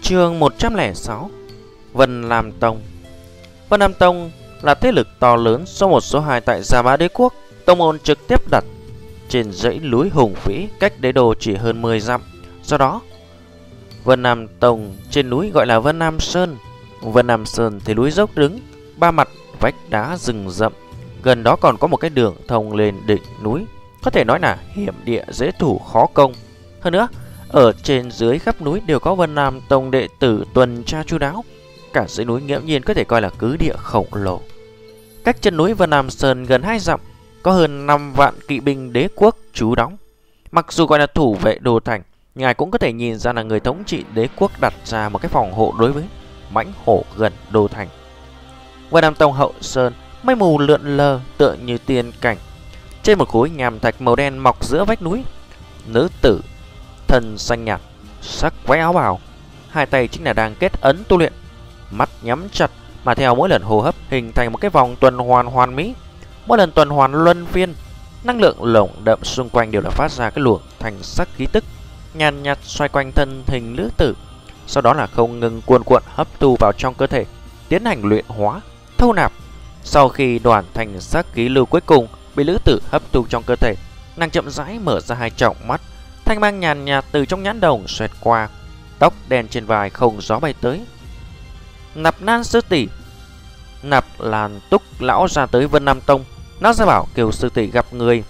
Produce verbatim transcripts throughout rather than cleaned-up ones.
Chương một trăm lẻ sáu. Vân Lam Tông. Vân Lam Tông là thế lực to lớn số một số hai tại Gia Mã Đế Quốc. Tông môn trực tiếp đặt trên dãy núi hùng vĩ cách đế đô chỉ hơn mười dặm. Do đó, Vân Lam Tông trên núi gọi là Vân Lam Sơn. Vân Lam Sơn thì núi dốc đứng, ba mặt vách đá rừng rậm. Gần đó còn có một cái đường thông lên đỉnh núi, có thể nói là hiểm địa dễ thủ khó công. Hơn nữa, ở trên dưới khắp núi đều có Vân Lam Tông đệ tử tuần tra chu đáo. Cả dãy núi nghiễm nhiên có thể coi là cứ địa khổng lồ. Cách chân núi Vân Lam Sơn gần hai dặm có hơn năm vạn kỵ binh đế quốc trú đóng. Mặc dù gọi là thủ vệ đô thành, ngài cũng có thể nhìn ra là người thống trị đế quốc đặt ra một cái phòng hộ đối với mãnh hổ gần đô thành. Vân Lam Tông hậu sơn, mây mù lượn lờ tựa như tiên cảnh. Trên một khối nhàm thạch màu đen mọc giữa vách núi, nữ tử thân xanh nhạt, sắc váy áo bào, hai tay chính là đang kết ấn tu luyện, mắt nhắm chặt mà theo mỗi lần hô hấp hình thành một cái vòng tuần hoàn hoàn mỹ. Mỗi lần tuần hoàn luân phiên, năng lượng lồng đậm xung quanh đều là phát ra cái luồng thành sắc khí tức nhàn nhạt xoay quanh thân hình nữ tử, sau đó là không ngừng cuồn cuộn hấp thu vào trong cơ thể, tiến hành luyện hóa, thâu nạp. Sau khi đoàn thành sắc khí lưu cuối cùng bị nữ tử hấp thu trong cơ thể, nàng chậm rãi mở ra hai tròng mắt, thanh mang nhàn nhạt từ trong nhãn đồng xoẹt qua, tóc đen trên vai không gió bay tới. Nạp Lan sư tỷ. Nạp Lan Túc lão ra tới Vân Lam Tông, nó ra bảo kêu sư tỷ gặp người.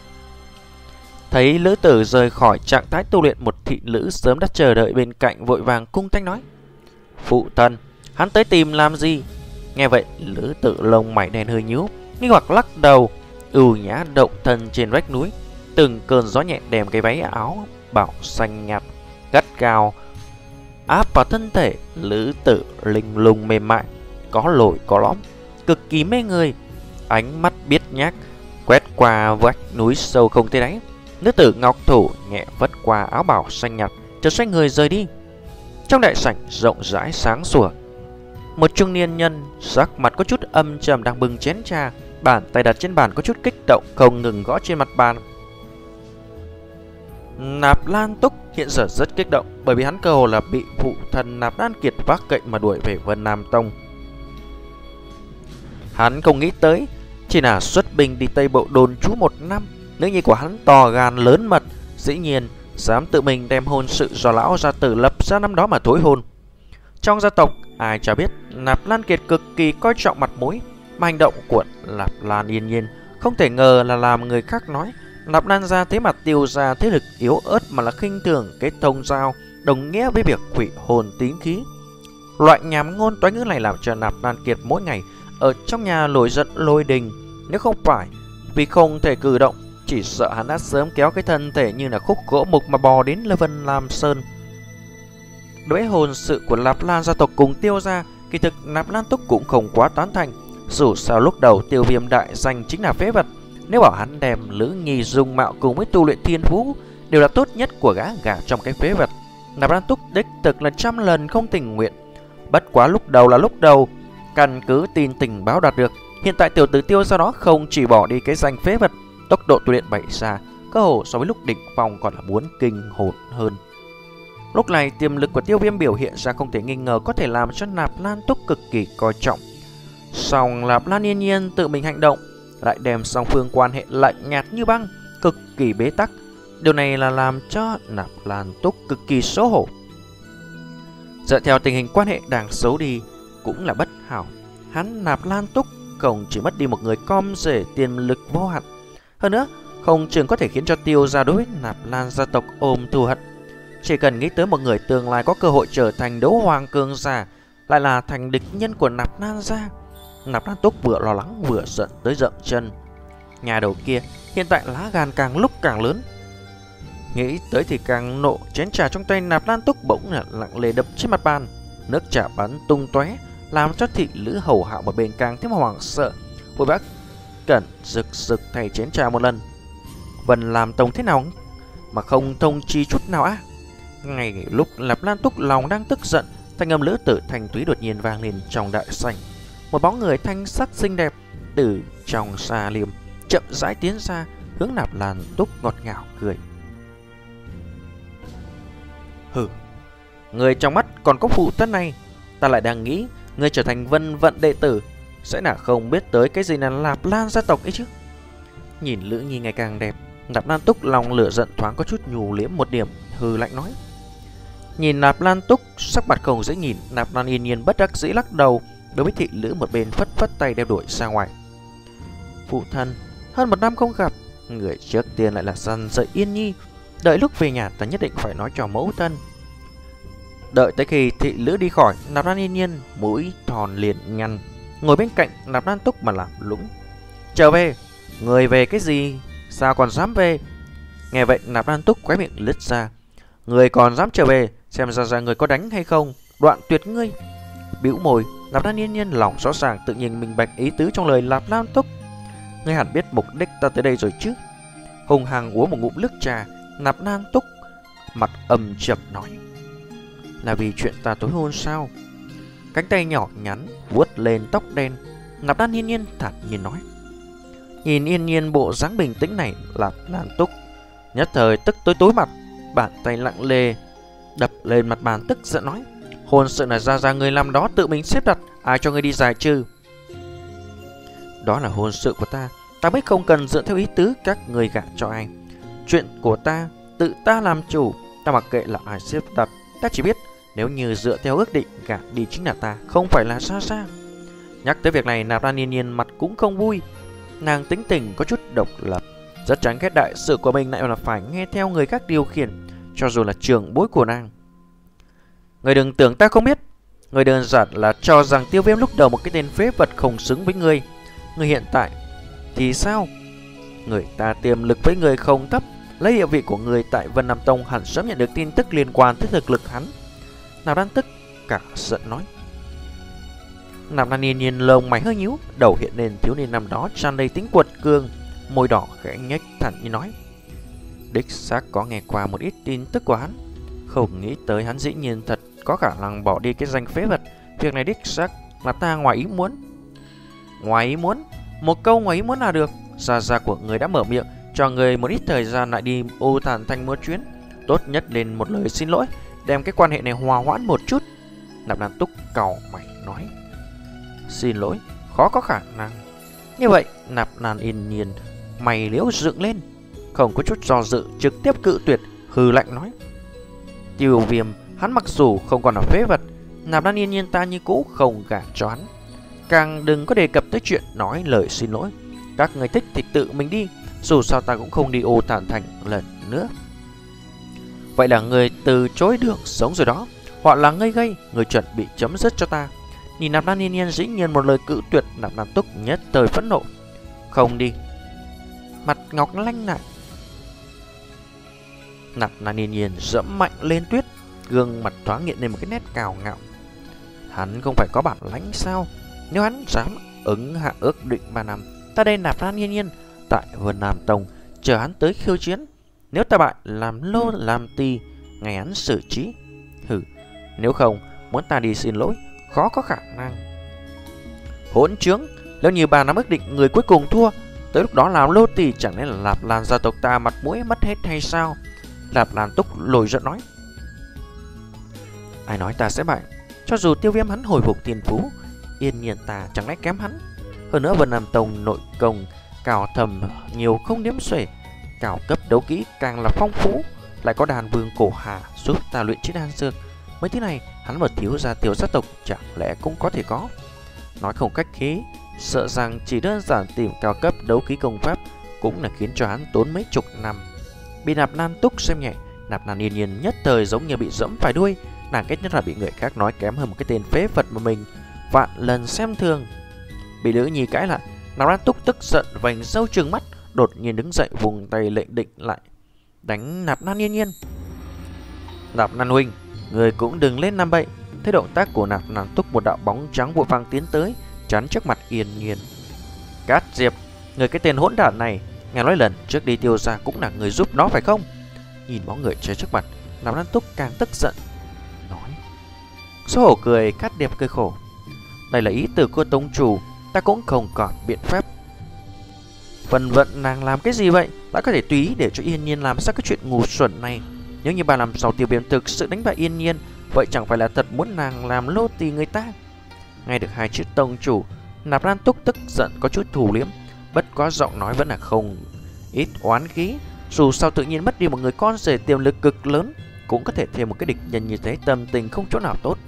Thấy lữ tử rời khỏi trạng thái tu luyện, một thị nữ sớm đã chờ đợi bên cạnh vội vàng cung thanh nói: phụ thân, hắn tới tìm làm gì? Nghe vậy lữ tử lông mày đen hơi nhíu, nghi hoặc lắc đầu, ưu nhã động thân trên vách núi. Từng cơn gió nhẹ đem cái váy áo bảo xanh nhạt gắt gao áp vào thân thể lữ tử, linh lung mềm mại, có lồi có lõm, cực kỳ mê người. Ánh mắt biết nhác quét qua vách núi sâu không thấy đáy. Nữ tử ngọc thủ nhẹ vất qua áo bảo xanh nhạt, chợt xoay người rời đi. Trong đại sảnh rộng rãi sáng sủa, một trung niên nhân sắc mặt có chút âm trầm đang bưng chén trà, bàn tay đặt trên bàn có chút kích động, không ngừng gõ trên mặt bàn. Nạp Lan Túc hiện giờ rất kích động, bởi vì hắn cơ hồ là bị phụ thân Nạp Lan Kiệt vác cậy mà đuổi về Vân Lam Tông. Hắn không nghĩ tới, chỉ là xuất binh đi Tây Bộ đồn trú một năm, nữ nhi của hắn to gan lớn mật, dĩ nhiên dám tự mình đem hôn sự do lão gia tử lập ra năm đó mà thối hôn. Trong gia tộc ai chả biết Nạp Lan Kiệt cực kỳ coi trọng mặt mũi, mà hành động của Nạp Lan Yên Nhiên không thể ngờ là làm người khác nói Nạp Lan gia thế mặt tiêu ra thế lực yếu ớt, mà là khinh thường kết thông giao, đồng nghĩa với việc hủy hồn tín khí. Loại nhảm ngôn toái ngữ này làm cho Nạp Lan Kiệt mỗi ngày ở trong nhà nổi giận lôi đình. Nếu không phải vì không thể cử động, chỉ sợ hắn đã sớm kéo cái thân thể như là khúc gỗ mục mà bò đến Vân Lam Sơn. Đối với hôn sự của Nạp Lan gia tộc cùng tiêu gia, kỳ thực Nạp Lan Túc cũng không quá tán thành. Dù sao lúc đầu Tiêu Viêm đại danh chính là phế vật, nếu bảo hắn đem Lữ Nhi dung mạo cùng với tu luyện thiên phú đều là tốt nhất của gã gả trong cái phế vật, Nạp Lan Túc đích thực là trăm lần không tình nguyện. Bất quá lúc đầu là lúc đầu, căn cứ tin tình báo đạt được, hiện tại tiểu tử Tiêu sau đó không chỉ bỏ đi cái danh phế vật, tốc độ tu luyện bảy xa, cơ hồ so với lúc đỉnh phong còn là muốn kinh hồn hơn. Lúc này tiềm lực của Tiêu Viêm biểu hiện ra không thể nghi ngờ có thể làm cho Nạp Lan Túc cực kỳ coi trọng. Song Nạp Lan Yên Nhiên tự mình hành động lại đem song phương quan hệ lạnh nhạt như băng, cực kỳ bế tắc. Điều này là làm cho Nạp Lan Túc cực kỳ xấu hổ. Dựa theo tình hình quan hệ đang xấu đi cũng là bất hảo, hắn Nạp Lan Túc không chỉ mất đi một người con rể tiềm lực vô hạn, hơn nữa không chừng có thể khiến cho Tiêu gia đối với Nạp Lan gia tộc ôm thù hận. Chỉ cần nghĩ tới một người tương lai có cơ hội trở thành đấu hoàng cường giả, lại là thành địch nhân của Nạp Lan gia, Nạp Lan Túc vừa lo lắng vừa giận tới giận chân. Nhà đầu kia hiện tại lá gan càng lúc càng lớn, nghĩ tới thì càng nộ. Chén trà trong tay Nạp Lan Túc bỗng là lặng lề đập trên mặt bàn, nước trà bắn tung tóe, làm cho thị nữ hầu hạ một bên càng thêm hoảng sợ. Vội vã cẩn rực rực thay chén trà một lần. Vân Lam Tông thế nào mà không thông chi chút nào á? Ngay lúc Nạp Lan Túc lòng đang tức giận, thanh âm lữ tử thanh túy đột nhiên vang lên trong đại sảnh. Một bóng người thanh sắc xinh đẹp từ trong xa liềm chậm rãi tiến ra, hướng Nạp Lan Túc ngọt ngào cười. Hừ, Người trong mắt còn có phụ thân này. Ta lại đang nghĩ người trở thành vân vận đệ tử sẽ là không biết tới cái gì là Nạp Lan gia tộc ấy chứ. Nhìn Lữ Nhi ngày càng đẹp, Nạp Lan Túc lòng lửa giận thoáng có chút nhù liếm một điểm, hừ lạnh nói. Nhìn Nạp Lan Túc sắc mặt không dễ nhìn, Nạp Lan Yên Nhiên bất đắc dĩ lắc đầu, đối với thị Lữ một bên phất phất tay đeo đuổi ra ngoài. Phụ thân, hơn một năm không gặp, người trước tiên lại là dằn dạy Yên Nhi, đợi lúc về nhà ta nhất định phải nói cho mẫu thân. Đợi tới khi thị Lữ đi khỏi, Nạp Lan Yên Nhiên mũi thòn liền nhăn, ngồi bên cạnh Nạp Lan Túc mà làm lũng. Trở về, người về cái gì? Sao còn dám về? Nghe vậy Nạp Lan Túc khóe miệng lướt ra. Người còn dám trở về, xem ra ra người có đánh hay không, đoạn tuyệt ngươi. Bĩu môi, Nạp Lan Yên Nhiên lòng rõ ràng tự nhiên minh bạch ý tứ trong lời Nạp Lan Túc. Ngươi hẳn biết mục đích ta tới đây rồi chứ? Hùng hằng uống một ngụm nước trà, Nạp Lan Túc mặt âm trầm nói. Là vì chuyện ta tối hôn sao? Cánh tay nhỏ nhắn vuốt lên tóc đen, Nạp Lan Yên Nhiên thản nhiên nói. Nhìn Yên Nhiên bộ dáng bình tĩnh này, Nạp Lan Túc nhất thời tức tối tối mặt, bàn tay lặng lề đập lên mặt bàn tức giận nói. Hôn sự là ra ra người làm đó tự mình xếp đặt, ai cho người đi giải trừ? Đó là hôn sự của ta, ta mới không cần dựa theo ý tứ các người gả cho ai. Chuyện của ta, tự ta làm chủ, ta mặc kệ là ai xếp đặt. Ta chỉ biết nếu như dựa theo ước định gả đi chính là ta, không phải là Sa Sa. Nhắc tới việc này, Nạp Lan Yên Nhiên mặt cũng không vui. Nàng tính tình có chút độc lập, rất chán ghét đại sự của mình lại là phải nghe theo người khác điều khiển, cho dù là trưởng bối của nàng. Người đừng tưởng ta không biết, người đơn giản là cho rằng Tiêu Viêm lúc đầu một cái tên phế vật không xứng với người. Người hiện tại thì sao? Người ta tiềm lực với người không thấp, lấy địa vị của người tại Vân Nam Tông hẳn sớm nhận được tin tức liên quan tới thực lực hắn. Nạp Lan Tức cả giận nói. Nạp Lan Yên Nhiên lông mày hơi nhíu, đầu hiện lên thiếu niên năm đó tràn đầy tính quật cường, môi đỏ khẽ nhếch thản như nói. Đích xác có nghe qua một ít tin tức của hắn, không nghĩ tới hắn dĩ nhiên thật có khả năng bỏ đi cái danh phế vật. Việc này đích xác là ta ngoài ý muốn. Ngoài ý muốn? Một câu ngoài ý muốn là được. Gia gia của người đã mở miệng cho người một ít thời gian lại đi ô Thản Thành một chuyến, tốt nhất lên một lời xin lỗi, đem cái quan hệ này hòa hoãn một chút. Nạp Lan Túc cau mày nói. Xin lỗi, khó có khả năng. Như vậy Nạp Lan Yên Nhiên mày liễu dựng lên, không có chút do dự trực tiếp cự tuyệt, hừ lạnh nói. Tiêu Viêm hắn mặc dù không còn là phế vật, Nạp Lan Yên Nhiên ta như cũ không gả cho hắn. Càng đừng có đề cập tới chuyện nói lời xin lỗi. Các người thích thì tự mình đi, dù sao ta cũng không đi ô Thản Thành lần nữa. Vậy là người từ chối đường sống rồi đó, hoặc là ngây gây, người chuẩn bị chấm dứt cho ta. Nhìn Nạp Lan Yên Nhiên dĩ nhiên một lời cự tuyệt, Nạp Lan Túc nhất thời phẫn nộ. Không đi. Mặt ngọc lanh lại. Nạp Lan Yên Nhiên dẫm mạnh lên tuyết, gương mặt thoáng hiện lên một cái nét cào ngạo. Hắn không phải có bản lãnh sao? Nếu hắn dám ứng hạ ước định ba năm, ta đây Nạp Lan Yên Nhiên tại Vân Nam Tông chờ hắn tới khiêu chiến. Nếu ta bại, làm lô làm tì, ngày hắn xử trí. Hừ, nếu không muốn ta đi xin lỗi, khó có khả năng. Hỗn trướng, nếu như ba năm ước định người cuối cùng thua, tới lúc đó làm lô tì chẳng lẽ là Nạp Lan gia tộc ta mặt mũi mất hết hay sao? Nạp Lan Túc lồi giận nói. Ai nói ta sẽ bại? Cho dù Tiêu Viêm hắn hồi phục tiền phú, Yên Nhiên ta chẳng lẽ kém hắn? Hơn nữa Vân Nam Tông nội công cao thầm nhiều không đếm xuể, cao cấp đấu kỹ càng là phong phú, lại có đàn vương cổ hà giúp ta luyện chế đan dược. Mấy thứ này hắn mà thiếu gia tiểu gia tộc chẳng lẽ cũng có thể có. Nói không cách khí, sợ rằng chỉ đơn giản tìm cao cấp đấu khí công pháp cũng là khiến cho hắn tốn mấy chục năm. Bị Nạp Lan Túc xem nhẹ, Nạp Lan Yên Nhiên nhất thời giống như bị dẫm phải đuôi. Nàng kết nhất là bị người khác nói kém hơn một cái tên phế vật mà mình vạn lần xem thường. Bị Lữ Nhi cãi lại, Nạp Lan Túc tức giận vành râu trừng mắt, đột nhiên đứng dậy vùng tay lệnh định lại đánh Nạp Lan Yên Nhiên. Nạp Lan huynh, người cũng đừng lên làm bậy. Thấy động tác của Nạp Lan Túc, một đạo bóng trắng vội vàng tiến tới chắn trước mặt Yên Nhiên. Cát Diệp, người cái tên hỗn đản này, nghe nói lần trước đi Tiêu gia cũng là người giúp nó phải không? Nhìn bóng người chơi trước mặt, Nạp Lan Túc càng tức giận nói. Xấu hổ cười, Cát Điệp cười khổ. Đây là ý từ của tông chủ, ta cũng không còn biện pháp. Phần vận nàng làm cái gì vậy? Đã có thể tùy ý để cho Yên Nhiên làm sao cái chuyện ngu xuẩn này. Nếu như bà làm sao Tiêu Viêm thực sự đánh bại Yên Nhiên, vậy chẳng phải là thật muốn nàng làm lô tì người ta? Nghe được hai chữ tông chủ, Nạp Lan Túc tức giận có chút thù liếm, bất quá giọng nói vẫn là không ít oán khí. Dù sao tự nhiên mất đi một người con rể tiềm lực cực lớn, cũng có thể thêm một cái địch nhân như thế, tâm tình không chỗ nào tốt.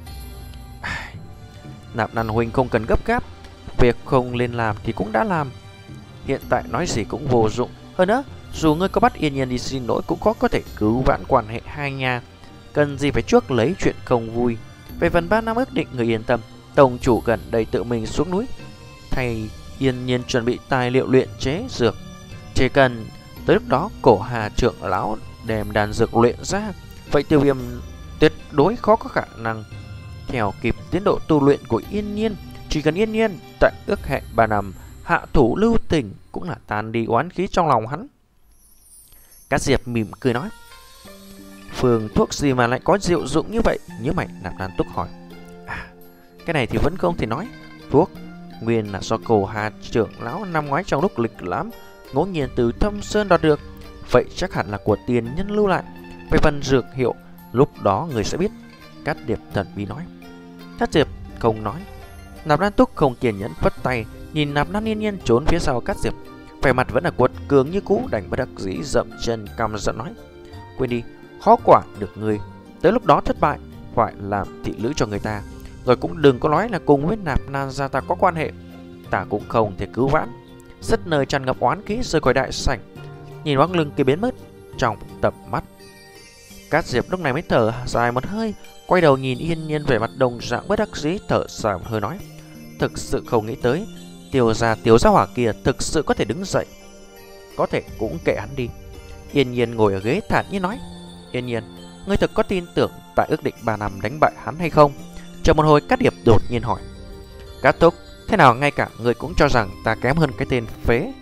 Nạp Lan huynh không cần gấp gáp, việc không nên làm thì cũng đã làm, hiện tại nói gì cũng vô dụng. Hơn nữa, dù ngươi có bắt Yên Nhiên đi xin lỗi cũng có có thể cứu vãn quan hệ hai nhà, cần gì phải chuốc lấy chuyện không vui. Về phần ba năm ước định, người yên tâm, tông chủ gần đây tự mình xuống núi thay Yên Nhiên chuẩn bị tài liệu luyện chế dược, chỉ cần tới lúc đó Cổ Hà trưởng lão đem đan dược luyện ra, vậy Tiêu Viêm tuyệt đối khó có khả năng theo kịp tiến độ tu luyện của Yên Nhiên. Chỉ cần Yên Nhiên tại ước hẹn ba năm hạ thủ lưu tình, cũng là tan đi oán khí trong lòng hắn. Cát Diệp mỉm cười nói: phương thuốc gì mà lại có diệu dụng như vậy? Nhớ mày, Nạp Lan Túc hỏi. À, cái này thì vẫn không thể nói. Thuốc nguyên là do Cổ Hà trưởng lão năm ngoái trong lúc lịch lãm ngẫu nhiên từ Thâm Sơn đoạt được, vậy chắc hẳn là của tiền nhân lưu lại. Về phần dược hiệu, lúc đó người sẽ biết, Cát Diệp thần bí nói. Cát Diệp không nói. Nạp Lan Túc không kiên nhẫn phất tay, nhìn Nạp Lan Yên Nhiên trốn phía sau Cát Diệp, vẻ mặt vẫn là quật cường như cũ, đành bất đắc dĩ dậm chân căm giận nói: quên đi, khó quản được người, tới lúc đó thất bại phải làm thị nữ cho người ta, rồi cũng đừng có nói là cùng với Nạp Lan gia ta có quan hệ, ta cũng không thể cứu vãn. Rất nơi tràn ngập oán khí rời khỏi đại sảnh, nhìn bóng lưng kia biến mất trong tầm mắt. Cát Diệp lúc này mới thở dài một hơi, quay đầu nhìn Yên Nhiên vẻ mặt đồng dạng bất đắc dĩ, thở dài một hơi nói: thực sự không nghĩ tới Tiêu gia tiểu gia hỏa kia thực sự có thể đứng dậy. Có thể cũng kệ hắn đi. Yên Nhiên ngồi ở ghế thản nhiên nói: Yên Nhiên, ngươi thực có tin tưởng tại ước định ba năm đánh bại hắn hay không? Chờ một hồi, Cát Diệp đột nhiên hỏi: Cát Thúc, thế nào ngay cả ngươi cũng cho rằng ta kém hơn cái tên phế,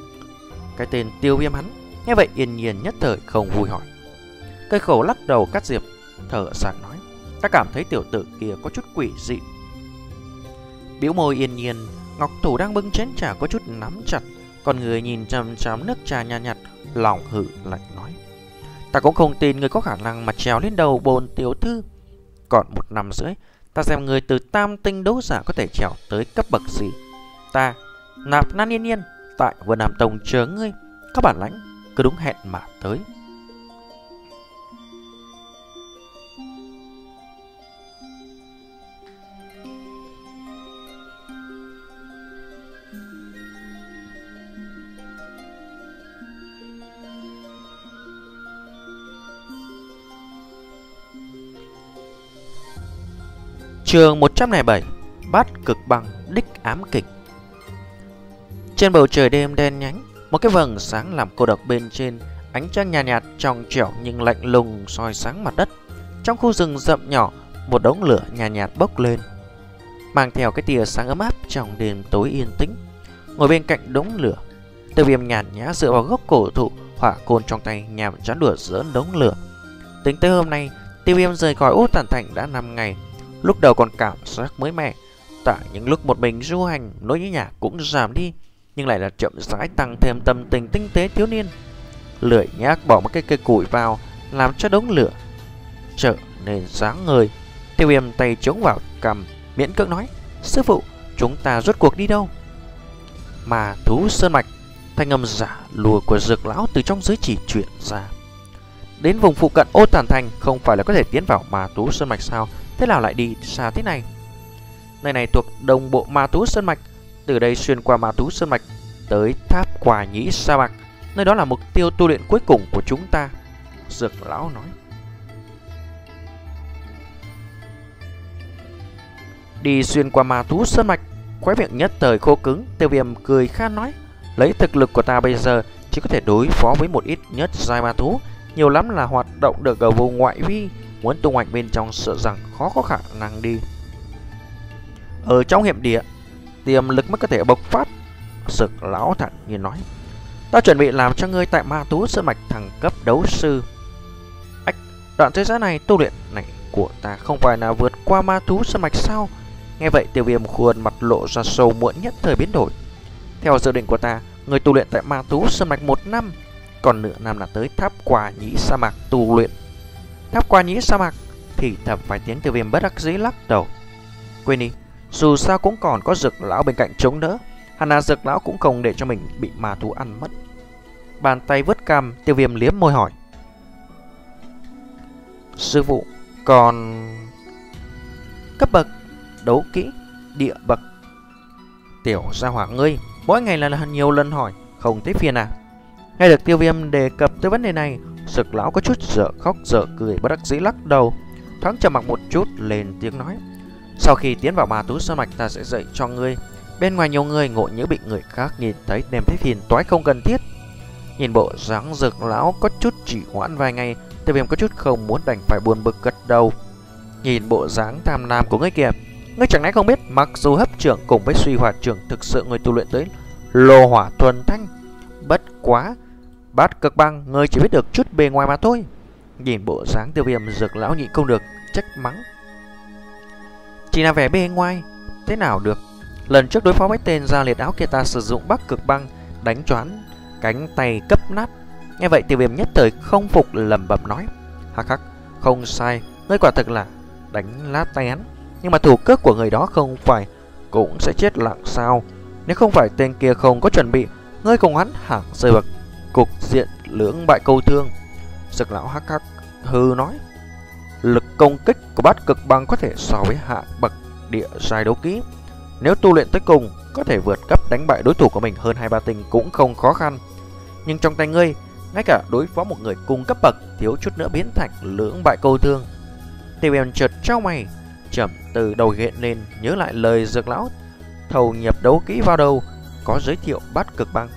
cái tên Tiêu Viêm hắn? Nghe vậy Yên Nhiên nhất thời không vui hỏi. Cây khẩu lắc đầu, Cát Diệp thở dài nói: ta cảm thấy tiểu tử kia có chút quỷ dị. Bĩu môi Yên Nhiên, ngọc thủ đang bưng chén trà có chút nắm chặt, còn người nhìn chằm chằm nước trà nhạt nhạt, lòng hử lạnh nói: ta cũng không tin người có khả năng mà trèo lên đầu bồn tiểu thư. Còn một năm rưỡi, ta xem người từ tam tinh đấu giả có thể trèo tới cấp bậc gì. Ta, Nạp Lan Yên Nhiên, tại Vân Nam Tông chờ ngươi, các bản lãnh cứ đúng hẹn mà tới. Chương một trăm lẻ bảy, Bát Cực Băng Đích Ám Kình. Trên bầu trời đêm đen nhánh, một cái vầng sáng làm cô độc bên trên, ánh trăng nhạt nhạt trong trẻo nhưng lạnh lùng soi sáng mặt đất. Trong khu rừng rậm nhỏ, một đống lửa nhạt nhạt bốc lên, mang theo cái tia sáng ấm áp trong đêm tối yên tĩnh. Ngồi bên cạnh đống lửa, Tiêu Viêm nhàn nhã dựa vào gốc cổ thụ, hỏa côn trong tay nhằm chán đùa giỡn đống lửa. Tính tới hôm nay, Tiêu Viêm rời khỏi Ô Tản Thành đã năm ngày. Lúc đầu còn cảm giác mới mẻ, tại những lúc một mình du hành, nỗi nhớ nhà cũng giảm đi, nhưng lại là chậm rãi tăng thêm tâm tình tinh tế thiếu niên. Lười nhác bỏ một cái cây củi vào, làm cho đống lửa trở nên sáng ngời. Tiêu Viêm tay chống vào cằm, miễn cưỡng nói: sư phụ, chúng ta rốt cuộc đi đâu? Mà thú sơn mạch. Thanh âm giả lùa của Dược lão từ trong giới chỉ chuyển ra. Đến vùng phụ cận Ô Tản Thành không phải là có thể tiến vào Ma Thú Sơn Mạch sao? Thế nào lại đi xa thế này? Nơi này thuộc đồng bộ Ma Thú Sơn Mạch. Từ đây xuyên qua Ma Thú Sơn Mạch tới Tháp Quả Nhĩ Sa Mạc, nơi đó là mục tiêu tu luyện cuối cùng của chúng ta, Dược lão nói. Đi xuyên qua Ma Thú Sơn Mạch, khóe miệng nhất thời khô cứng. Tiêu Viêm cười khan nói: lấy thực lực của ta bây giờ chỉ có thể đối phó với một ít nhất giai ma thú, nhiều lắm là hoạt động được ở vùng ngoại vi, muốn tung hoành bên trong sợ rằng khó có khả năng đi. Ở trong hiểm địa, tiềm lực mới có thể bộc phát, Dược lão thản nhiên nói. Ta chuẩn bị làm cho ngươi tại Ma Thú Sơn Mạch thăng cấp đấu sư. Ách, đoạn thời gian này tu luyện này của ta không phải là vượt qua Ma Thú Sơn Mạch sao? Nghe vậy Tiêu Viêm khuôn mặt lộ ra sầu muộn nhất thời biến đổi. Theo dự định của ta, người tu luyện tại Ma Thú Sơn Mạch một năm, còn nửa năm là tới Tháp Quả Nhĩ Sa Mạc tu luyện. Tháp Quả Nhĩ Sa Mạc Thì thầm vài tiếng, Tiêu Viêm bất đắc dĩ lắc đầu. Quên đi, dù sao cũng còn có Dược lão bên cạnh chống đỡ. Hẳn là Dược lão cũng không để cho mình bị ma thú ăn mất. Bàn tay vứt cằm, Tiêu Viêm liếm môi hỏi. Sư phụ, còn... Cấp bậc, đấu kỹ, địa bậc. Tiểu gia hỏa ngươi, mỗi ngày là nhiều lần hỏi, không thấy phiền à? Nghe được Tiêu Viêm đề cập tới vấn đề này, Dược lão có chút dở khóc dở cười, bất đắc dĩ lắc đầu. Thoáng trầm mặc một chút, lên tiếng nói. Sau khi tiến vào ma thú sơn mạch, ta sẽ dạy cho ngươi. Bên ngoài nhiều người ngộ nhỡ bị người khác nhìn thấy đem thấy phiền toái không cần thiết. Nhìn bộ dáng Dược lão có chút chỉ hoãn vài ngày, Tiêu Viêm có chút không muốn đành phải buồn bực gật đầu. Nhìn bộ dáng tham lam của ngươi kìa, ngươi chẳng lẽ không biết mặc dù hấp trưởng cùng với suy hỏa trưởng thực sự người tu luyện tới lô hỏa thuần thanh, bất quá Bát Cực Băng ngươi chỉ biết được chút bề ngoài mà thôi. Nhìn bộ dáng Tiêu Viêm, Dược lão nhịn không được trách mắng. Chỉ là vẻ bề ngoài, thế nào được? Lần trước đối phó với tên da liệt áo kia, ta sử dụng Bắc Cực Băng đánh choán cánh tay cấp nát. Nghe vậy Tiêu Viêm nhất thời không phục, lẩm bẩm nói. Hắc hắc, không sai, ngươi quả thực là đánh lát tay hắn. Nhưng mà thủ cước của người đó không phải cũng sẽ chết lặng sao? Nếu không phải tên kia không có chuẩn bị, ngươi cùng hắn hẳn rơi vào cục diện lưỡng bại câu thương. Dược lão hắc hắc hư nói. Lực công kích của Bát Cực Băng có thể so với hạ bậc địa giai đấu kỹ. Nếu tu luyện tới cùng, có thể vượt cấp đánh bại đối thủ của mình hơn hai ba tinh cũng không khó khăn. Nhưng trong tay ngươi, ngay cả đối phó một người cùng cấp bậc, thiếu chút nữa biến thành lưỡng bại câu thương. Tiêu Viêm chợt trao mày, chậm từ đầu hiện lên, nhớ lại lời Dược lão thầu nhập đấu kỹ vào đầu, có giới thiệu Bát Cực Băng.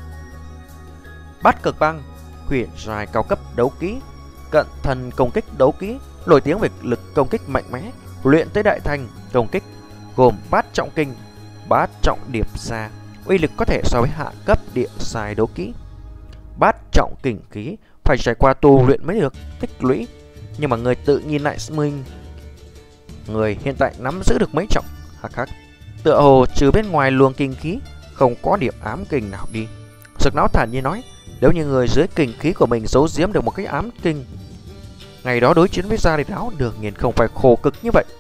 Bát Cực Băng, huyền giai cao cấp đấu kỹ, cận thần công kích đấu kỹ, nổi tiếng về lực công kích mạnh mẽ, luyện tới đại thành công kích, gồm bát trọng kinh, bát trọng điệp ra, uy lực có thể so với hạ cấp địa giai đấu kỹ. Bát trọng kình khí phải trải qua tu luyện mới được tích lũy, nhưng mà người tự nhìn lại mình, người hiện tại nắm giữ được mấy trọng? Hắc hắc, tựa hồ trừ bên ngoài luồng kinh khí không có điểm ám kình nào đi. Dược lão thản nhiên nói, nếu như người dưới kình khí của mình giấu giếm được một cái ám kình, ngày đó đối chiến với gia đình áo đương nhiên không phải khổ cực như vậy.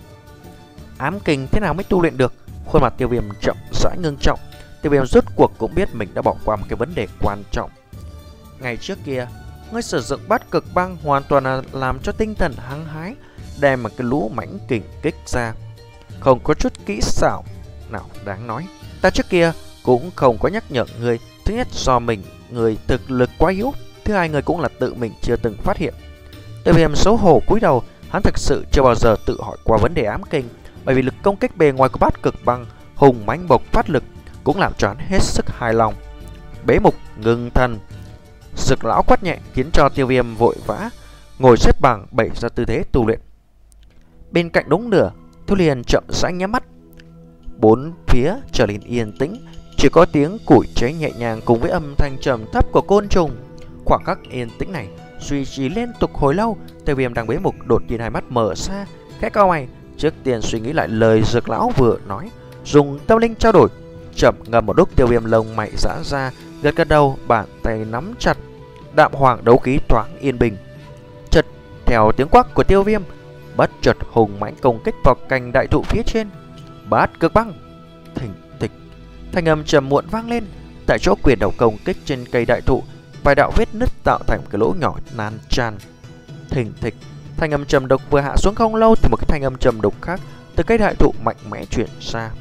Ám kình thế nào mới tu luyện được? Khuôn mặt Tiêu Viêm chậm rãi ngưng trọng. Tiêu Viêm rốt cuộc cũng biết mình đã bỏ qua một cái vấn đề quan trọng. Ngày trước kia, ngươi sử dụng Bát Cực Băng hoàn toàn là làm cho tinh thần hăng hái, đem một cái lũ mãnh kình kích ra, không có chút kỹ xảo nào đáng nói. Ta trước kia cũng không có nhắc nhở ngươi. Thứ nhất, do mình người thực lực quá yếu. Thứ hai, người cũng là tự mình chưa từng phát hiện. Tiêu Viêm xấu hổ cúi đầu, hắn thực sự chưa bao giờ tự hỏi qua vấn đề ám kình, bởi vì lực công kích bề ngoài của Bát Cực Băng hùng mãnh bộc phát lực cũng làm cho hắn hết sức hài lòng. Bế mục ngưng thần, Dược lão quát nhẹ khiến cho Tiêu Viêm vội vã ngồi xếp bằng, bày ra tư thế tu luyện. Bên cạnh đống lửa, Thu Liền chậm rãi nhắm mắt. Bốn phía trở nên yên tĩnh, chỉ có tiếng củi cháy nhẹ nhàng cùng với âm thanh trầm thấp của côn trùng. Khoảng khắc yên tĩnh này duy trì liên tục hồi lâu. Tiêu Viêm đang bế mục đột nhiên hai mắt mở ra, khẽ cau mày, trước tiên suy nghĩ lại lời Dược lão vừa nói, dùng tâm linh trao đổi. Chậm ngầm một lúc, Tiêu Viêm lông mày giãn ra, gật gật đầu, bàn tay nắm chặt. Đạm hoàng đấu khí thoáng yên bình. Chợt theo tiếng quát của Tiêu Viêm, bất chợt hùng mãnh công kích vào cành đại thụ phía trên. Bát Cực Băng, thình thịch, thanh âm trầm muộn vang lên. Tại chỗ quyền đầu công kích trên cây đại thụ, vài đạo vết nứt tạo thành một cái lỗ nhỏ nan tràn. Thình thịch, thanh âm trầm độc vừa hạ xuống không lâu thì một cái thanh âm trầm độc khác từ cây đại thụ mạnh mẽ chuyển ra.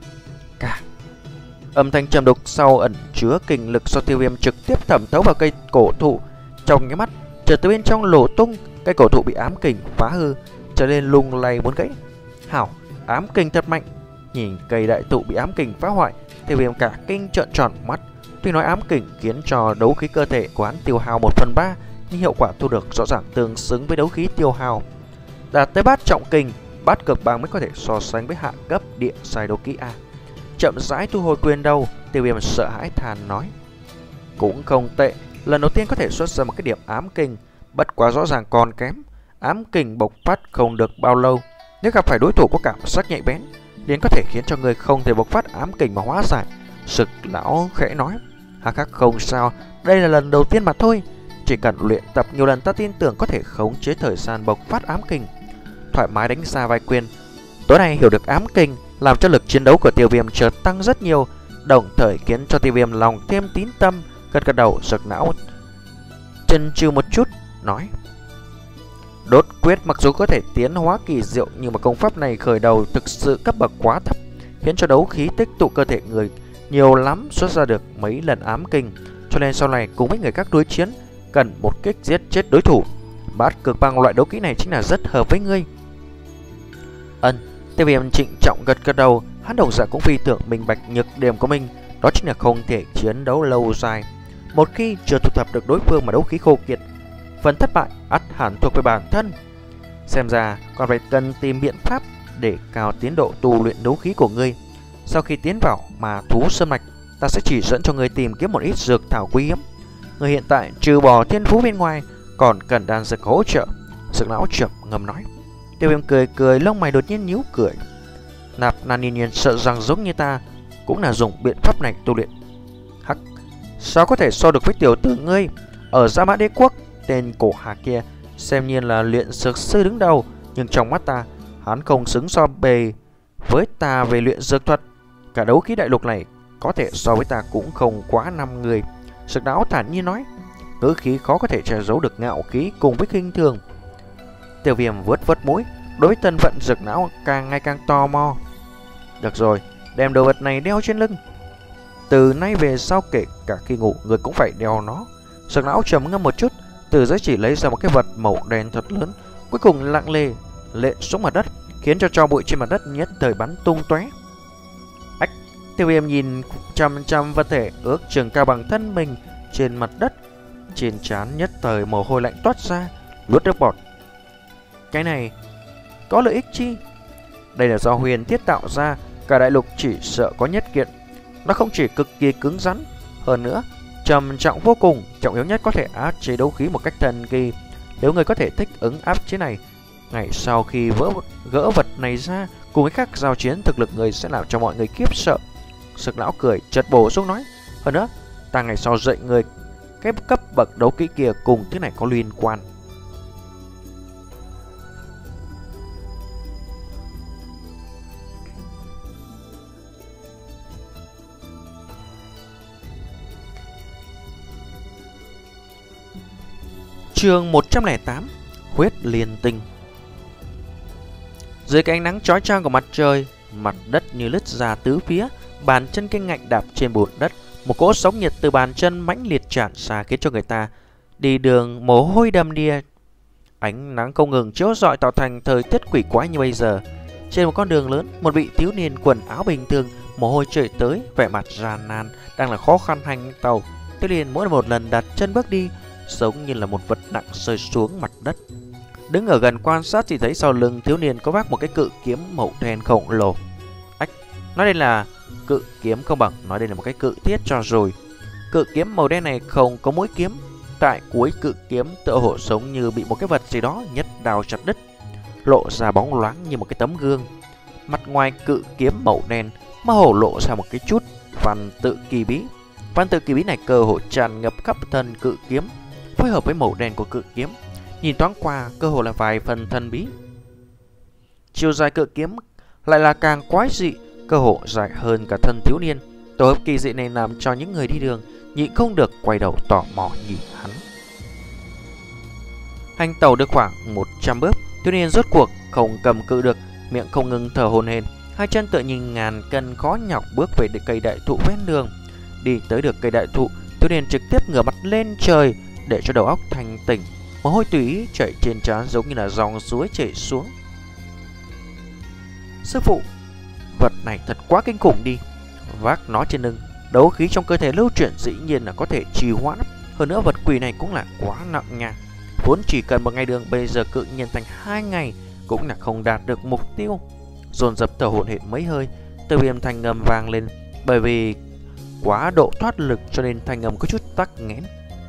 Cả âm thanh trầm độc sau ẩn chứa kình lực do Tiêu Viêm trực tiếp thẩm thấu vào cây cổ thụ. Trong nháy mắt, chợt từ bên trong lỗ tung, cây cổ thụ bị ám kình phá hư, trở nên lung lay muốn gãy. Hảo, ám kình thật mạnh. Nhìn cây đại thụ bị ám kình phá hoại, Tiêu Viêm cả kinh trợn tròn mắt. Tuy nói ám kình khiến cho đấu khí cơ thể của hắn tiêu hao một phần ba, nhưng hiệu quả thu được rõ ràng tương xứng với đấu khí tiêu hao. Đạt tới bát trọng kình, Bát Cực Băng mới có thể so sánh với hạ cấp địa giai đấu kỹ A. Chậm rãi thu hồi quyền đầu, Tiêu Viêm sợ hãi than nói, cũng không tệ, lần đầu tiên có thể xuất ra một cái điểm ám kình, bất quá rõ ràng còn kém. Ám kình bộc phát không được bao lâu, nếu gặp phải đối thủ có cảm giác nhạy bén, liền có thể khiến cho người không thể bộc phát ám kình mà hóa giải. Dược lão khẽ nói, hắc hắc, không sao, đây là lần đầu tiên mà thôi, chỉ cần luyện tập nhiều lần ta tin tưởng có thể khống chế thời gian bộc phát ám kình. thoải mái đánh ra vài quyền. Tối nay hiểu được ám kình làm cho lực chiến đấu của Tiêu Viêm chợt tăng rất nhiều, đồng thời khiến cho Tiêu Viêm lòng thêm tín tâm. Gật gật đầu, Dược Lão chần chừ một chút nói: Đốt quyết mặc dù có thể tiến hóa kỳ diệu, nhưng mà công pháp này khởi đầu thực sự cấp bậc quá thấp, khiến cho đấu khí tích tụ cơ thể người nhiều lắm xuất ra được mấy lần ám kình, cho nên sau này cùng với người các đối chiến cần một kích giết chết đối thủ. Bát cực băng loại đấu kỹ này chính là rất hợp với ngươi. Ân. Tiêu Viêm trịnh trọng gật gật đầu, hắn đồng dạng cũng phi tưởng minh bạch nhược điểm của mình, đó chính là không thể chiến đấu lâu dài. Một khi chưa thu thập được đối phương mà đấu khí khô kiệt, phần thất bại ắt hẳn thuộc về bản thân. Xem ra còn phải cần tìm biện pháp để cao tiến độ tu luyện đấu khí của ngươi. Sau khi tiến vào mà thú sơn mạch, ta sẽ chỉ dẫn cho ngươi tìm kiếm một ít dược thảo quý hiếm. Ngươi hiện tại trừ bỏ thiên phú bên ngoài, còn cần đan dược hỗ trợ. Dược Lão chậm ngầm nói. Tiêu Viêm cười cười, lông mày đột nhiên nhíu cười. Nạp Nan Nhiên Nhiên sợ rằng giống như ta cũng là dùng biện pháp này tu luyện. Hắc, sao có thể so được với tiểu tử ngươi? Ở Gia Mã Đế Quốc, tên cổ hà kia xem nhiên là luyện dược sư đứng đầu, nhưng trong mắt ta, hắn không xứng so bề với ta về luyện dược thuật. Cả đấu khí đại lục này có thể so với ta cũng không quá năm người. Dược Lão thản nhiên nói, ngữ khí khó có thể che giấu được ngạo khí cùng với khinh thường. Tiêu Viêm vuốt vuốt mũi, đối với thân phận Dược Lão càng ngày càng tò mò. Được rồi, đem đồ vật này đeo trên lưng. Từ nay về sau kể cả khi ngủ, người cũng phải đeo nó. Dược Lão trầm ngâm một chút, từ giới chỉ lấy ra một cái vật màu đen thật lớn, cuối cùng lặng lề lệ xuống mặt đất, khiến cho tro bụi trên mặt đất nhất thời bắn tung tóe. Ách! Tiêu Viêm nhìn chăm chăm vật thể ước chừng cao bằng thân mình trên mặt đất, trên trán nhất thời mồ hôi lạnh toát ra, nuốt nước bọt. Cái này có lợi ích chi? Đây là do huyền thiết tạo ra, cả đại lục chỉ sợ có nhất kiện. Nó không chỉ cực kỳ cứng rắn, hơn nữa trầm trọng vô cùng, trọng yếu nhất có thể áp chế đấu khí một cách thần kỳ. Nếu người có thể thích ứng áp chế này, ngày sau khi vỡ gỡ vật này ra, cùng với các giao chiến, thực lực người sẽ làm cho mọi người khiếp sợ. Dược Lão cười chợt bổ sung nói, hơn nữa ta ngày sau dạy người cái cấp bậc đấu kỹ kia cùng thứ này có liên quan. Chương một trăm lẻ tám, Huyết Liên Tinh. Dưới cái ánh nắng chói chang của mặt trời, mặt đất như lứt ra tứ phía, bàn chân kinh ngạnh đạp trên bùn đất, một cỗ sóng nhiệt từ bàn chân mãnh liệt tràn ra khiến cho người ta đi đường mồ hôi đầm đìa. Ánh nắng không ngừng chiếu rọi tạo thành thời tiết quỷ quái như bây giờ. Trên một con đường lớn, một vị thiếu niên quần áo bình thường, mồ hôi chảy tới, vẻ mặt gian nan, đang là khó khăn hành tàu. Thiếu niên mỗi một lần đặt chân bước đi, giống như là một vật nặng rơi xuống mặt đất. Đứng ở gần quan sát chỉ thấy sau lưng thiếu niên có vác một cái cự kiếm màu đen khổng lồ. Ách, nói đây là cự kiếm không bằng nói đây là một cái cự thiết cho rồi. Cự kiếm màu đen này không có mũi kiếm, tại cuối cự kiếm tựa hồ giống như bị một cái vật gì đó nhất đào chặt đứt, lộ ra bóng loáng như một cái tấm gương. Mặt ngoài cự kiếm màu đen mơ hồ lộ ra một cái chút văn tự kỳ bí. Văn tự kỳ bí này cơ hồ tràn ngập khắp thân cự kiếm, phối hợp với màu đen của cự kiếm, nhìn thoáng qua cơ hồ là vài phần thần bí. Chiều dài cự kiếm lại là càng quái dị, cơ hồ dài hơn cả thân thiếu niên. Tổ hợp kỳ dị này làm cho những người đi đường nhịn không được quay đầu tò mò nhìn hắn. Hành tàu được khoảng một trăm bước, thiếu niên rốt cuộc không cầm cự được, miệng không ngừng thở hổn hển, hai chân tựa nhìn ngàn cân khó nhọc bước về cây đại thụ ven đường. Đi tới được cây đại thụ, thiếu niên trực tiếp ngửa mặt lên trời để cho đầu óc thanh tỉnh, mồ hôi tùy ý chảy trên trán giống như là dòng suối chảy xuống. Sư phụ, vật này thật quá kinh khủng đi. Vác nó trên lưng, đấu khí trong cơ thể lưu chuyển dĩ nhiên là có thể trì hoãn. Hơn nữa vật quỷ này cũng là quá nặng nha. Vốn chỉ cần một ngày đường, bây giờ cự nhiên thành hai ngày cũng là không đạt được mục tiêu. Dồn dập thở hổn hển mấy hơi, Tiêu Viêm thanh ngầm vang lên. Bởi vì quá độ thoát lực cho nên thanh ngầm có chút tắc nghẽn.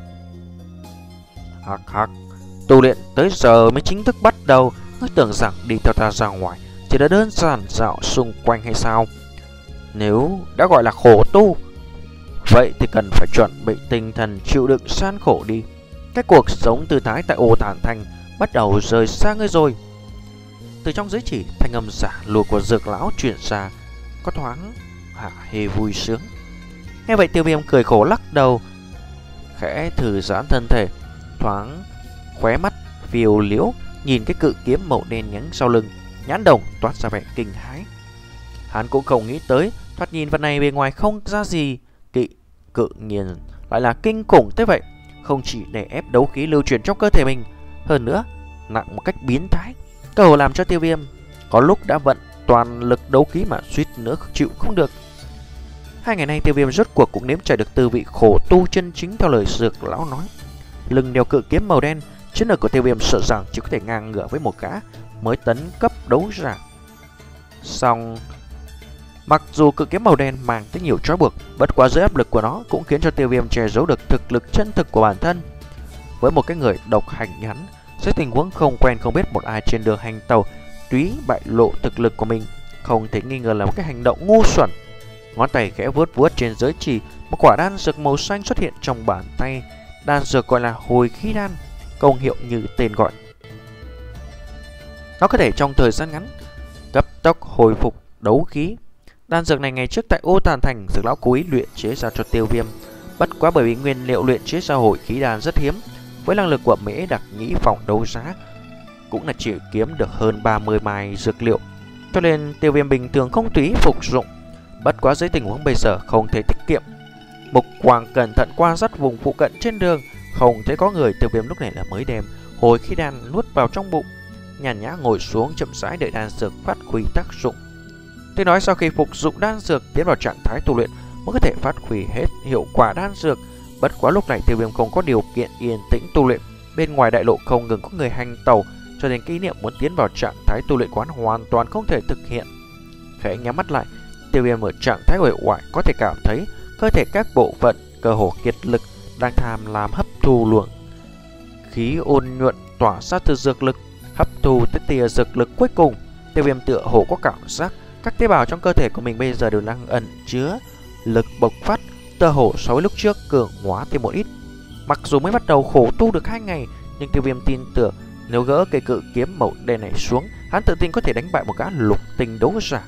Hắc hắc, tu luyện tới giờ mới chính thức bắt đầu. Ngươi tưởng rằng đi theo ta ra ngoài chỉ là đơn giản dạo xung quanh hay sao? Nếu đã gọi là khổ tu, vậy thì cần phải chuẩn bị tinh thần chịu đựng gian khổ đi. Cái cuộc sống tư thái tại Ô Tản Thành bắt đầu rời xa ngươi rồi. Từ trong giới chỉ, thanh âm giả lùa của Dược lão truyền ra, có thoáng hả hề vui sướng. Nghe vậy Tiêu Viêm cười khổ lắc đầu, khẽ thư giãn thân thể, thoáng khóe mắt phiêu liễu nhìn cái cự kiếm màu đen nhánh sau lưng, nhãn đồng toát ra vẻ kinh hãi. Hắn cũng không nghĩ tới, thoạt nhìn vật này bề ngoài không ra gì kỵ cự nhiên lại là kinh khủng thế vậy, không chỉ để ép đấu khí lưu chuyển trong cơ thể mình, hơn nữa nặng một cách biến thái, cơ hồ làm cho Tiêu Viêm có lúc đã vận toàn lực đấu khí mà suýt nữa chịu không được. Hai ngày nay Tiêu Viêm rốt cuộc cũng nếm trải được tư vị khổ tu chân chính theo lời Dược lão nói. Lưng đeo cự kiếm màu đen, chiến lược của Tiêu Viêm sợ rằng chỉ có thể ngang ngửa với một gã mới tấn cấp đấu giả. Song mặc dù cự kiếm màu đen mang tới nhiều trói buộc, bất quá dưới áp lực của nó cũng khiến cho Tiêu Viêm che giấu được thực lực chân thực của bản thân. Với một cái người độc hành hắn, dưới tình huống không quen không biết một ai trên đường hành tàu, túy bại lộ thực lực của mình, không thể nghi ngờ là một cái hành động ngu xuẩn. Ngón tay khẽ vuốt vuốt trên giới chỉ, một quả đan dược màu xanh xuất hiện trong bàn tay. Đan dược gọi là hồi khí đan, công hiệu như tên gọi. Nó có thể trong thời gian ngắn cấp tốc hồi phục đấu khí. Đan dược này ngày trước tại Ô Tàn Thành, Dược lão cố ý luyện chế ra cho Tiêu Viêm. Bất quá bởi vì nguyên liệu luyện chế ra hồi khí đan rất hiếm, với năng lực của Mễ Đặc Nhĩ phòng đấu giá cũng là chỉ kiếm được hơn ba mươi mai dược liệu, cho nên Tiêu Viêm bình thường không tùy phục dụng. Bất quá dưới tình huống bây giờ không thể tiết kiệm, Mục Quang cẩn thận quan sát vùng phụ cận trên đường, không thấy có người. Tiêu Viêm lúc này là mới đem hồi khí đan nuốt vào trong bụng, nhàn nhã ngồi xuống chậm rãi đợi đan dược phát huy tác dụng. Tôi nói sau khi phục dụng đan dược tiến vào trạng thái tu luyện mới có thể phát huy hết hiệu quả đan dược. Bất quá lúc này Tiêu Viêm không có điều kiện yên tĩnh tu luyện, bên ngoài đại lộ không ngừng có người hành tàu, cho nên cái ý niệm muốn tiến vào trạng thái tu luyện quán hoàn toàn không thể thực hiện. Khẽ nhắm mắt lại, Tiêu Viêm ở trạng thái uể oải có thể cảm thấy cơ thể các bộ phận cơ hồ kiệt lực, đang tham lam hấp thu luồng khí ôn nhuận tỏa ra từ dược lực. Hấp thu tới tia dược lực cuối cùng, Tiêu Viêm tựa hồ có cảm giác các tế bào trong cơ thể của mình bây giờ đều đang ẩn chứa lực bộc phát, tựa hồ so với lúc trước cường hóa thêm một ít. Mặc dù mới bắt đầu khổ tu được hai ngày, nhưng Tiêu Viêm tin tưởng nếu gỡ cây cự kiếm màu đen này xuống, hắn tự tin có thể đánh bại một gã lục tinh đấu giả.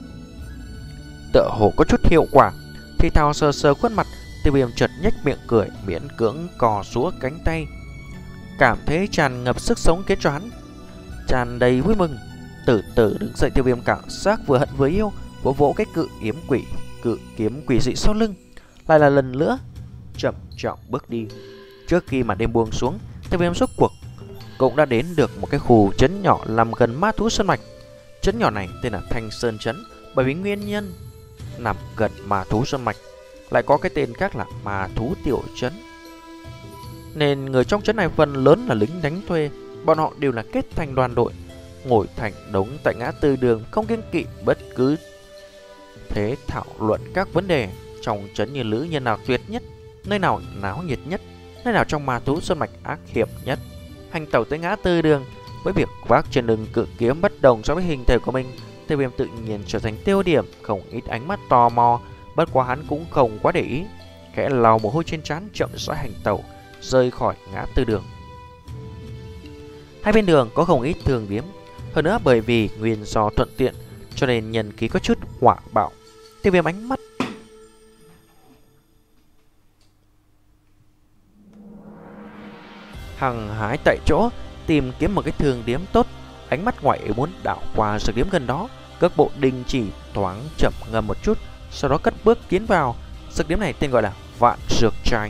Tựa hồ có chút hiệu quả. Thì thào sờ sờ khuôn mặt, Tiêu Viêm chợt nhếch miệng cười, miễn cưỡng cò rúa cánh tay, cảm thấy tràn ngập sức sống khiến cho hắn tràn đầy vui mừng. Từ từ đứng dậy, Tiêu Viêm cảm giác vừa hận vừa yêu, vỗ vỗ cái cự kiếm quỷ cự kiếm quỷ dị sau lưng, lại là lần nữa chậm chậm bước đi. Trước khi mà đêm buông xuống, Tiêu Viêm rốt cuộc cũng đã đến được một cái khu trấn nhỏ nằm gần ma thú sơn mạch. Trấn nhỏ này tên là Thanh Sơn Trấn, bởi vì nguyên nhân nằm gần ma thú sơn mạch lại có cái tên khác là ma thú tiểu trấn, nên người trong trấn này phần lớn là lính đánh thuê. Bọn họ đều là kết thành đoàn đội, ngồi thành đống tại ngã tư đường, không kiêng kỵ bất cứ thế thảo luận các vấn đề trong trấn, như lữ nhân nào tuyệt nhất, nơi nào náo nhiệt nhất, nơi nào trong ma thú sơn mạch ác hiểm nhất. Hành tẩu tới ngã tư đường với việc vác trên lưng cự kiếm bất đồng so với hình thể của mình, Tiêu Viêm tự nhiên trở thành tiêu điểm, không ít ánh mắt tò mò. Bất quá hắn cũng không quá để ý, khẽ lau mồ hôi trên trán, chậm rãi hành tẩu rời khỏi ngã tư đường. Hai bên đường có không ít thường điếm, hơn nữa bởi vì nguyên do thuận tiện cho nên nhân khí có chút hỏa bạo. Tiêu Viêm ánh mắt hằng hái tại chỗ tìm kiếm một cái thường điếm tốt, ánh mắt ngoại muốn đảo qua dược điếm gần đó, cước bộ đình chỉ, thoáng chậm ngầm một chút, sau đó cất bước tiến vào. Dược điếm này tên gọi là Vạn Dược Trai.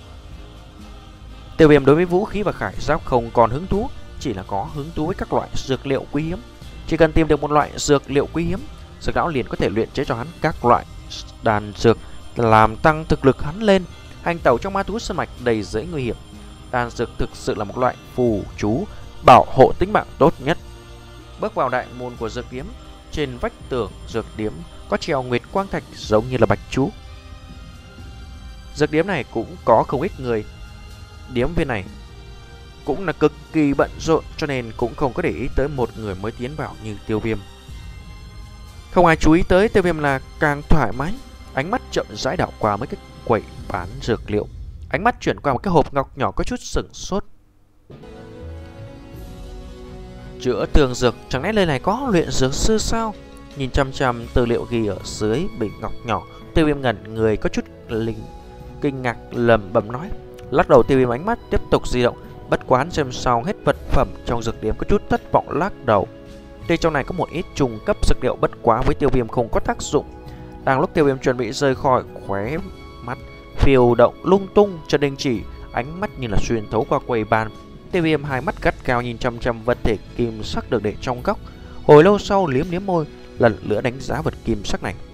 Tiêu Viêm đối với vũ khí và khải giáp không còn hứng thú, chỉ là có hứng thú với các loại dược liệu quý hiếm. Chỉ cần tìm được một loại dược liệu quý hiếm, Dược lão liền có thể luyện chế cho hắn các loại đan dược làm tăng thực lực hắn lên. Hành tẩu trong ma thú sơn mạch đầy dễ nguy hiểm, đan dược thực sự là một loại phù chú bảo hộ tính mạng tốt nhất. Bước vào đại môn của dược kiếm, trên vách tường dược điếm có treo nguyệt quang thạch giống như là bạch chú. Dược điếm này cũng có không ít người, điếm viên này cũng là cực kỳ bận rộn, cho nên cũng không có để ý tới một người mới tiến vào như Tiêu Viêm. Không ai chú ý tới Tiêu Viêm là càng thoải mái, ánh mắt chậm rãi đảo qua mấy cái quầy bán dược liệu, ánh mắt chuyển qua một cái hộp ngọc nhỏ có chút sửng sốt. Chữa tường dược, chẳng lẽ nơi này có luyện dược sư sao? Nhìn chăm chăm tư liệu ghi ở dưới bình ngọc nhỏ, Tiêu Viêm ngẩn người có chút linh kinh ngạc lẩm bẩm nói. Lắc đầu, Tiêu Viêm ánh mắt tiếp tục di động, bất quán xem sau hết vật phẩm trong dược điểm có chút thất vọng lắc đầu. Tuy trong này có một ít trùng cấp dược liệu, bất quá với Tiêu Viêm không có tác dụng. Đang lúc Tiêu Viêm chuẩn bị rời khỏi, khóe mắt phiêu động lung tung, chân đình chỉ, ánh mắt như là xuyên thấu qua quầy bàn. Tiêu Viêm hai mắt gắt cao nhìn chăm chăm vật thể kim sắc được để trong góc. Hồi lâu sau liếm liếm môi, lần nữa đánh giá vật kim sắc này.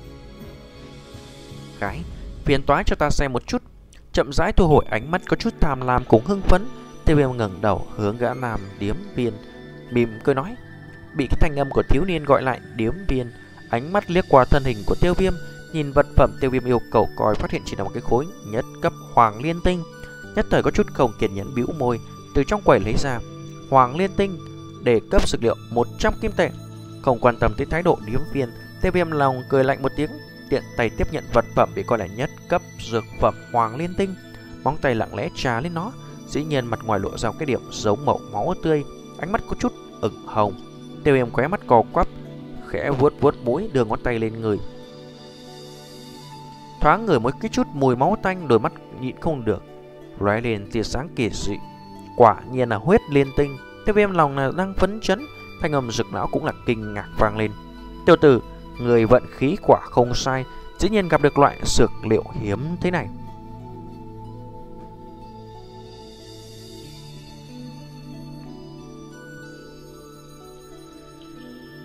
Cái phiền toái cho ta xem một chút. Chậm rãi thu hồi ánh mắt có chút tham lam cũng hưng phấn. Tiêu Viêm ngẩng đầu hướng gã nam điếm viên, mỉm cười nói. Bị cái thanh âm của thiếu niên gọi lại, điếm viên ánh mắt liếc qua thân hình của Tiêu Viêm, nhìn vật phẩm Tiêu Viêm yêu cầu coi, phát hiện chỉ là một cái khối nhất cấp hoàng liên tinh. Nhất thời có chút không kiên nhẫn bĩu môi, từ trong quầy lấy ra hoàng liên tinh để cấp dược liệu một trăm kim tệ. Không quan tâm tới thái độ điếm viên, Tiêu Viêm lòng cười lạnh một tiếng, tiện tay tiếp nhận vật phẩm bị coi là nhất cấp dược phẩm hoàng liên tinh, móng tay lặng lẽ trà lên nó. Dĩ nhiên mặt ngoài lộ ra cái điểm giống màu máu tươi, ánh mắt có chút ửng hồng. Tiêu Viêm khóe mắt co quắp, khẽ vuốt vuốt mũi, đưa ngón tay lên người, thoáng ngửi một cái chút mùi máu tanh, đôi mắt nhịn không được lóe lên tia sáng kỳ dị. Quả nhiên là huyết liên tinh. Tiêu Viêm lòng là đang phấn chấn, thanh âm rực não cũng là kinh ngạc vang lên. Tiểu tử, người vận khí quả không sai, dĩ nhiên gặp được loại dược liệu hiếm thế này.